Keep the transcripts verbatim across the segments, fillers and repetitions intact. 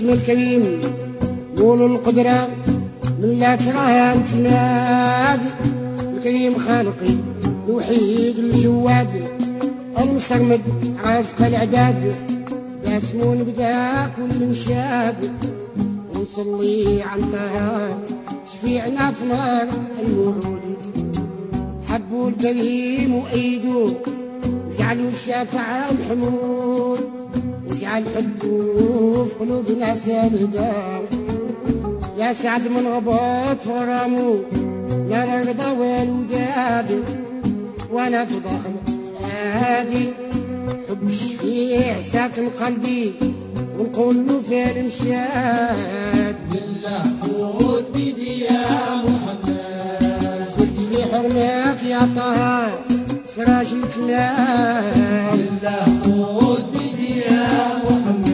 اسم الكريم قولوا القدرة من لا تراها انتماد. الكريم خالقي الوحيد الجواد المصرمد رازق العباد. باسمون بدا كل نشاد ونصلي عن طه شفيعنا في نار الورود. حبوا الكريم وأيدوه وجعلوا الشافع محمود وجعل حبه في قلوبنا سالدا. يا سعد من غبط في غرامو نار الرضا والوداد. وانا في ظهر هادي حب الشفيع ساكن قلبي ونقول له في المشاد. لله خذ بيدي يا محمد زدت في حرمك يا طه سراج التمام. لله خذ بيدي يا محمد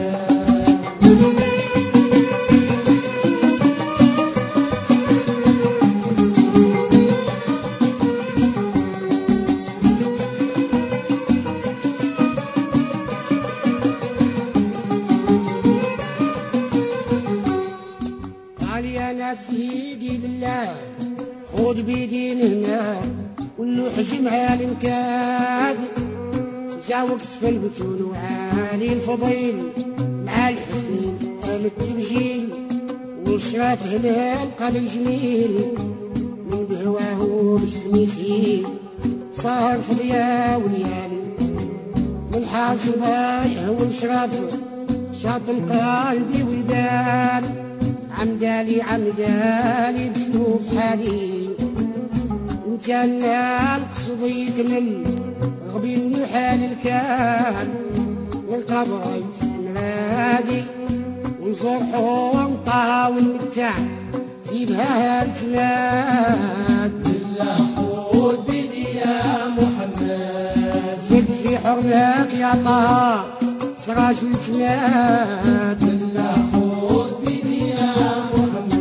سيدي لله خذ بيدي هنا ولو حجم عالي مكاد. زاوقت في البتون وعالي الفضيل مع الحسين آل التبجيل والشراف هلال قال جميل من بهواه مشفنيسين صار في ضياء وليالي من حال صبايح والشراف شاطم قلبي والبال. عمدالي عمدالي بشوف حالي انت انا القصدي يكمل غبيني حال الكال. نلقى بغيت ملادي ونزور حوم طه ونمتع في بها التماد. لله خذ بيدي يا محمد زد في حرمك يا طه سراج التماد. لله خذ بيدي يا محمد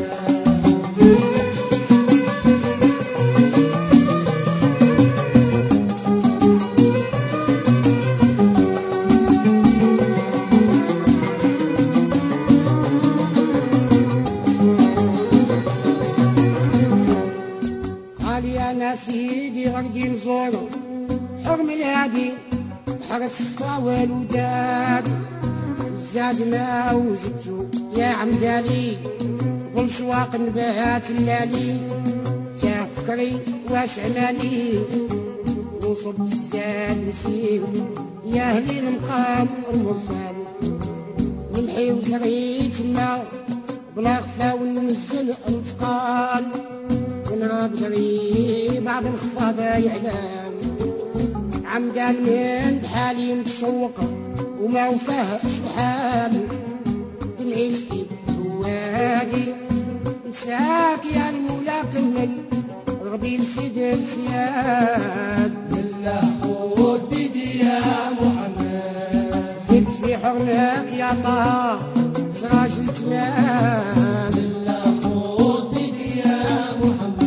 قال يا ناس سيدي غردي نزورو حرم الهادي بحر الصفا والوداد. زاد ما وجدتو يا عمدالي قل شواق نبات اللالي تفكري واش عمالي وصبت الزاد نسير يا اهلي المقام المرسل. نمحي وزريت ما بلا خفا وننزل انتقال ونراب دري بعد الخفاضة يعلم. عمدان من بحالي متشوق وما وفاهش الحال دمعي سكيب هوادي نساك يا المولى كمل غبيل سيد السياد. لله خذ بيدي يا محمد زد في حرمك يا طه سراج التمام. لله خذ بيدي يا محمد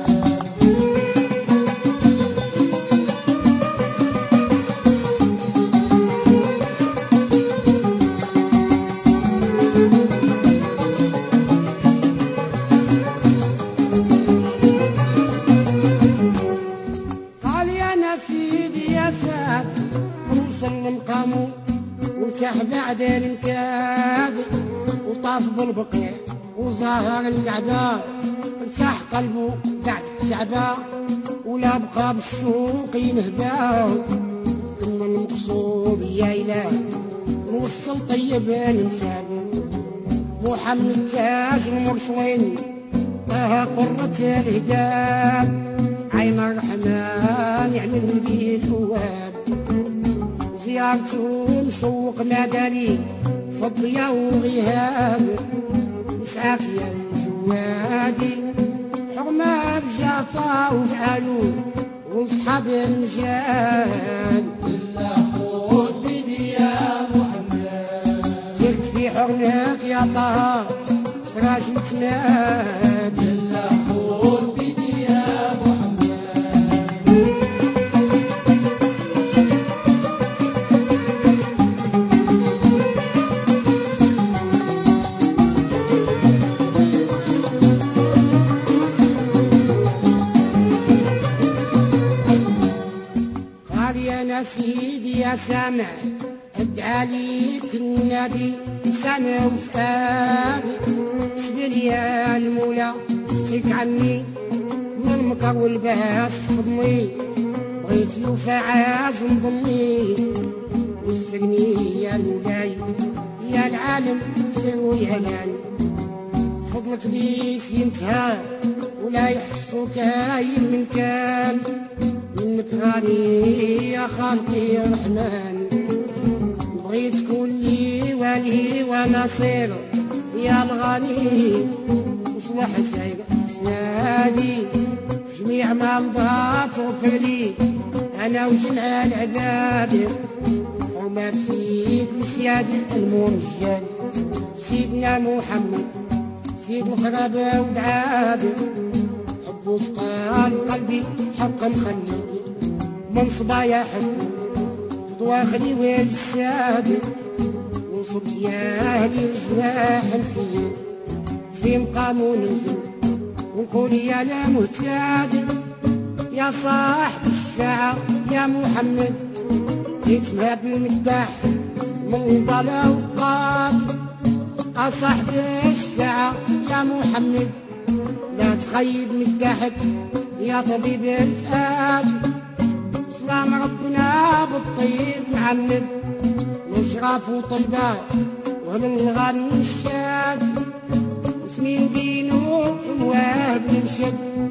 قال يا نسيدي يا سعد نوصل لمقامو وارتاح بعد الانكاد وطاف بالبقيع وظهر الكعبة ارتاح قلبه بعد الشعبة ولا بقى بالشوق ينهبا. كنا المقصود يا إله نوصل طيب الانسان محمد تاج المرسلين طه قرة الهداب. عين الرحمن يعمل به الهواب زيارته مشوق نادالي في الضياء وغياب. نسعاك يا الجوادي حرمة بجاطة وبعالو وصحاب المجال. لله خذ بيدي يا محمد زرت في حرمك يا طه سراج التماد. لله خذ بيدي يا محمد سيدي يا سامع ادعى ليك النادي لساني وفؤادي سبيل يا المولى سيك عني من المكر والباس حفظني بغيت يوفى عاز نضمي والسقني يا مولاي يا العالم سوي علاني فضلك ليس ينتهى ولا يحصو كاين من كان منك غالي يا خالقي الرحمن بغيت تكون لي ولي ونصير يا الغني وصلح سعيد سادي في جميع ما مضى تغفر لي انا وجميع العباد وما بسيد السياد المنجد سيدنا محمد سيد القرابة والعاد حبو فقال قلبي حقا خلي من صبايا حبو فضواخلي ويل الساد وصبت يا اهلي الجناح الفيل في مقام ونزل ونقول يا لا مهتاد يا صاحب الشفاعة يا محمد يتمهد المداح من ضلا وقاد أصاحب الشفاعة يا محمد لا تخيب مداحك يا طبيب الفؤاد سلام ربنا بالطيب معند وشراف وطلبة ومن الغن الشاد اسمين بينو في الوهب ينشد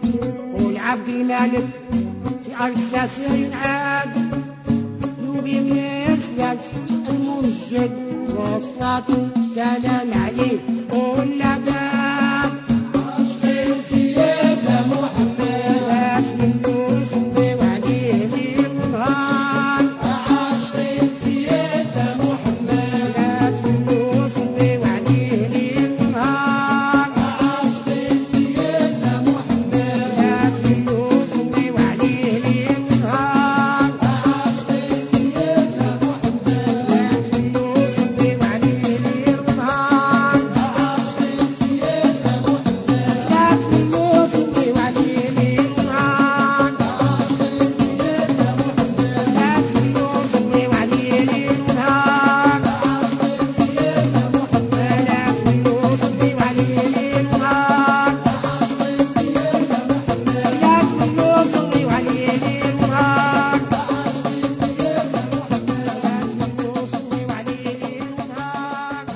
والعبد المالك في أرض فاسر ينعاد يوبي من السلات المنشد وصلاة السلام عليه ولا باب عشقي سيدنا محمد بات منه صلي وعليه ليل ونهار عشقي سيدنا محمد بات منه صلي وعليه ليل ونهار عشقي سيدنا محمد بات منه صلي وعليه ليل ونهار عشقي سيدنا محمد بات منه صلي وعليه ليل ونهار عشقي سيدنا محمد بات منه صلي وعليه ليل ونهار عشقي سيدنا محمد بات منه صلي وعليه ليل ونهار عشقي سيدنا محمد بات منه صلي وعليه ليل ونهار عشقي سيدنا محمد بات منه صلي وعليه ليل ونهار عشقي سيدنا محمد بات منه صلي وعليه ليل ونهار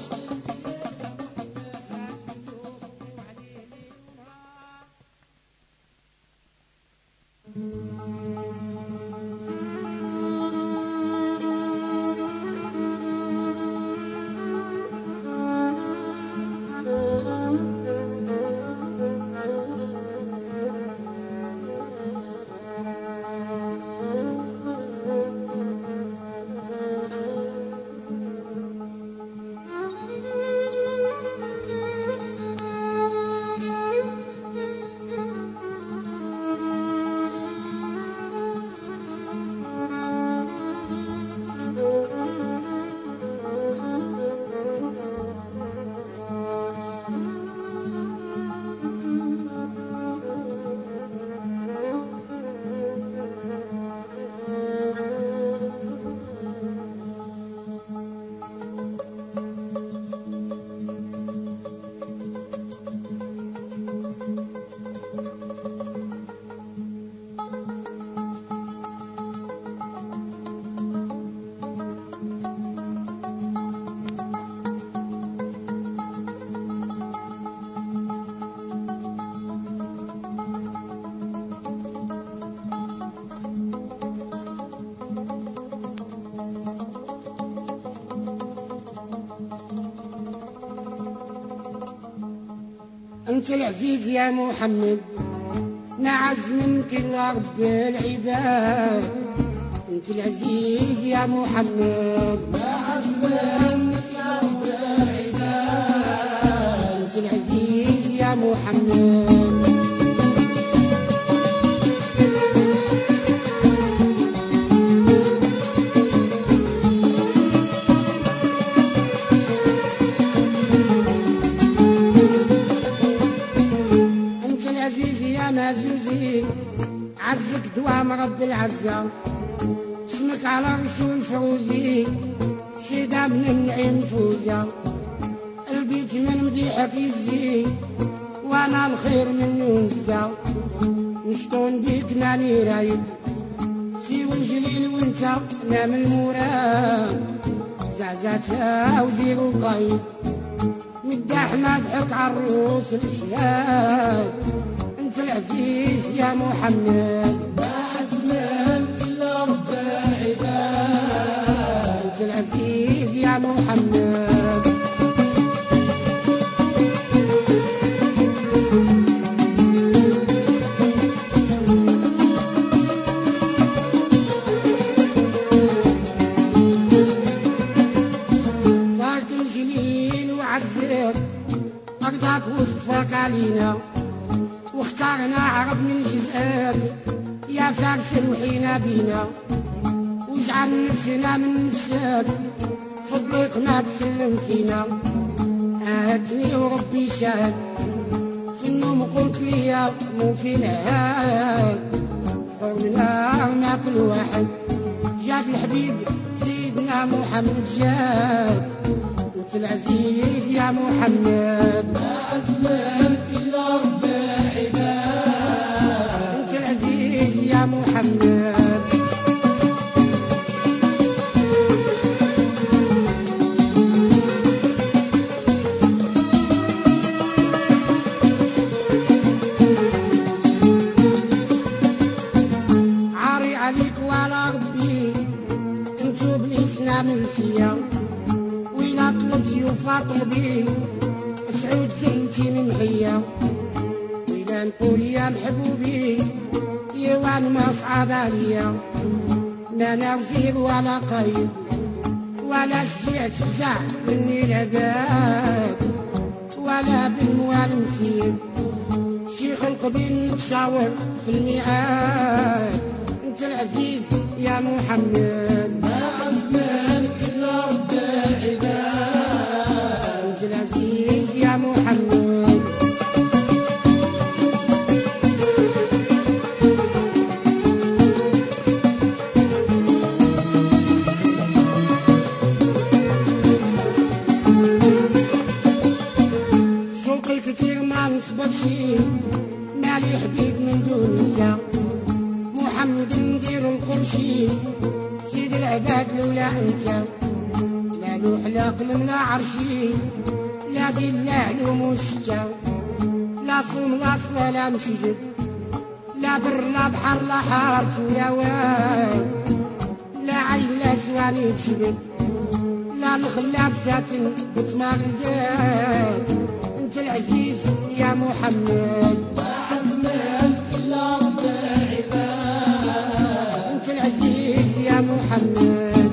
انت العزيز يا محمد نعز منك يا رب العباد انت العزيز يا محمد عزمك يا رب العباد انت العزيز يا محمد انت العزيز يا مازوزي عزك دوام رب العزة اسمك على رسول فوزي شيدا من النعيم فوزا البيت من مديحك يزي وانا الخير منه نزا نشطون بيك ماني رايد سيو الجليل وانت نعم المراد زعزعتها وزيرو قايد مداح ما ضحك عالروس الاشهاد انت العزيز يا محمد ما حسمان إلا رب العباد انت العزيز يا محمد طارت الجليل وعزيك أرضك وصفك علينا واختارنا عرب من جزئك يا فارس روحينا بينا واجعل نفسنا من نفسك فضلك ما تسلم فينا عاهدتني وربي شاهد في النوم قلت لي مو في العهد فقرنا ما كل واحد جاد الحبيب سيدنا محمد جاد انت العزيز يا محمد ما حسمان إلا رب العباد انت العزيز يا محمد عاري عليك وعلى ربي انتو بليسنا من سيا وإلا طلبتي وفاطمبي سعود سنتي من محيا وإلا نقول يا محبوبي يوان ما صعب عليا ما نوزير ولا قيد ولا شجعت فزع مني العباد ولا بالموال نسيت شيخ القبيل نتشاور في الميعاد انت العزيز يا محمد ما حسمان إلا رب العباد انت العزيز يا محمد شوقي كتير ما نصبرش مالي حبيب من دون انت محمد ندير القرشي سيد العباد لولا انت لا لوح لا قلم لا عرشي لا دين لا علوم وشتا لا صوم لا صلاة لا مشجد لا بر لا بحر لا حارت يا واد لا عين لا زواني تشبد لا نخلى بساتن بتماغدات انت العزيز يا محمد ما حسمان إلا رب العباد انت العزيز يا محمد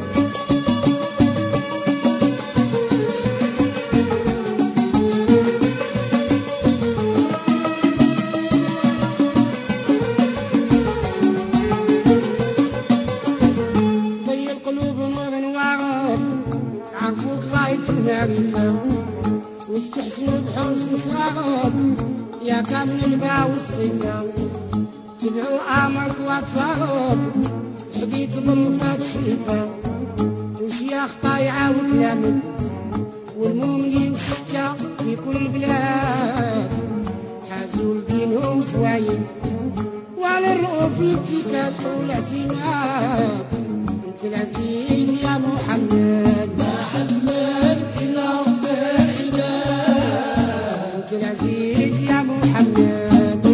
ضي القلوب نور وعرب عرفوك غاية المعرفة واستحسنوا بحسن صغارك يا كامل الباع والصفة تبعوا امرك واتصارك حديت بالرفات شيفة وشياخ طايعة وكلامك والمؤمنين شتا في كل بلاد حازوا لدينهم فوايد وعلى الرؤوف الاتكال والاعتماد انت العزيز يا محمد ما حسمان إلا رب العباد انت العزيز يا محمد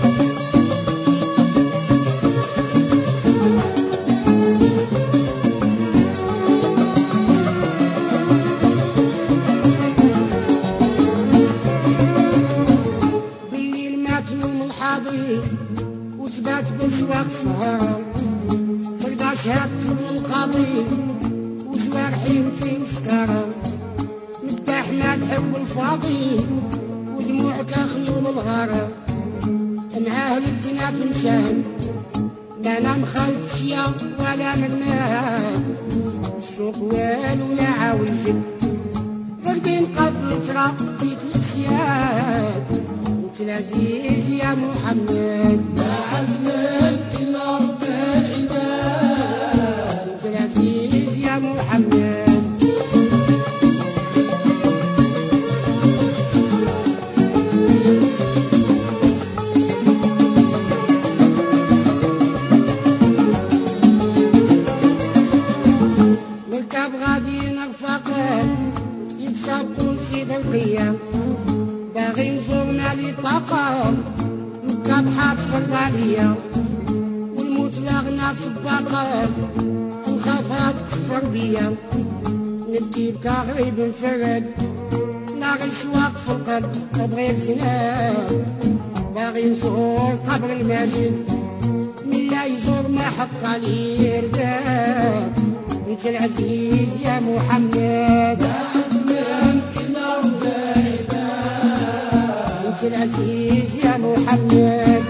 بالليل ما تنوم الحاضي وتبات بشواق السهر ترضى شهادة ابن القاضي وجوارحي متين سكارة مداح ما تحب بالفاضي ودموعك خيول الغارة معاه الجناف نشاهد لا انا مخالف فيا ولا مرماه الشوق والو لا عاول جد فردين قبل ترى بيت الاسياد انت العزيز يا محمد ما حسمان إلا رب العباد فاتحات في الغالية والموت لاغنا صباطات انخافات كسر بيا نبكي بكا غريب مفرد لاغي الشواق في القلب بغيت زناد باغي نزور قبر الماجد من لا يزور ما حق عليه رداد انت العزيز يا محمد انت العزيز يا محمد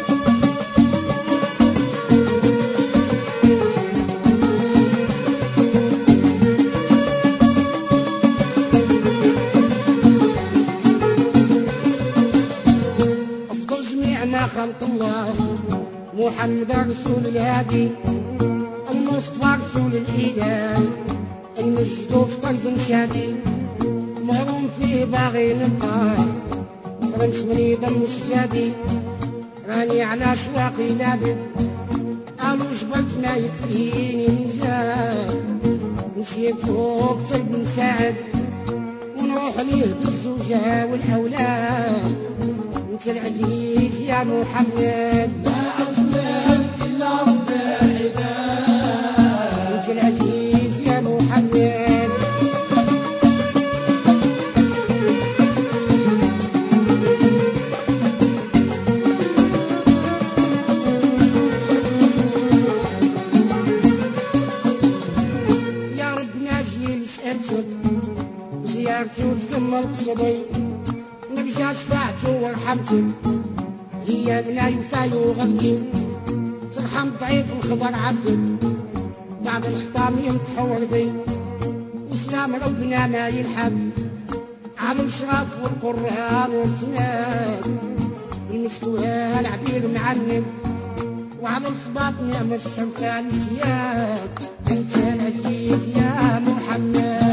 افضل جميع ما خلق الله محمد رسول الهادي المصطفى رسول الاله المجد في طرز شادي مغروم فيه باغي نبقى فرنش مريض الشادي راني على شواقي لابد قالوا جبرت ما يكفيني نزاد نسيب فوق طيب نساعد ونروح ليه بالزوجة والأولاد انت العزيز يا محمد لا أسمعك إلا رب العباد انت العزيز يا محمد زيارتي وتكمل قصدي نرجع شفاعتي ورحمتي هي بلا يوفاي وغلقي ترحم ضعيف الخضر عبدي بعد الخطام ينطح وردي وسلام ربنا ما يلحق على الشرف والقرآن والتناد المسلوها العبير معلم وعلى الصباط نعم الشرفان السياد انت العزيز يا محمد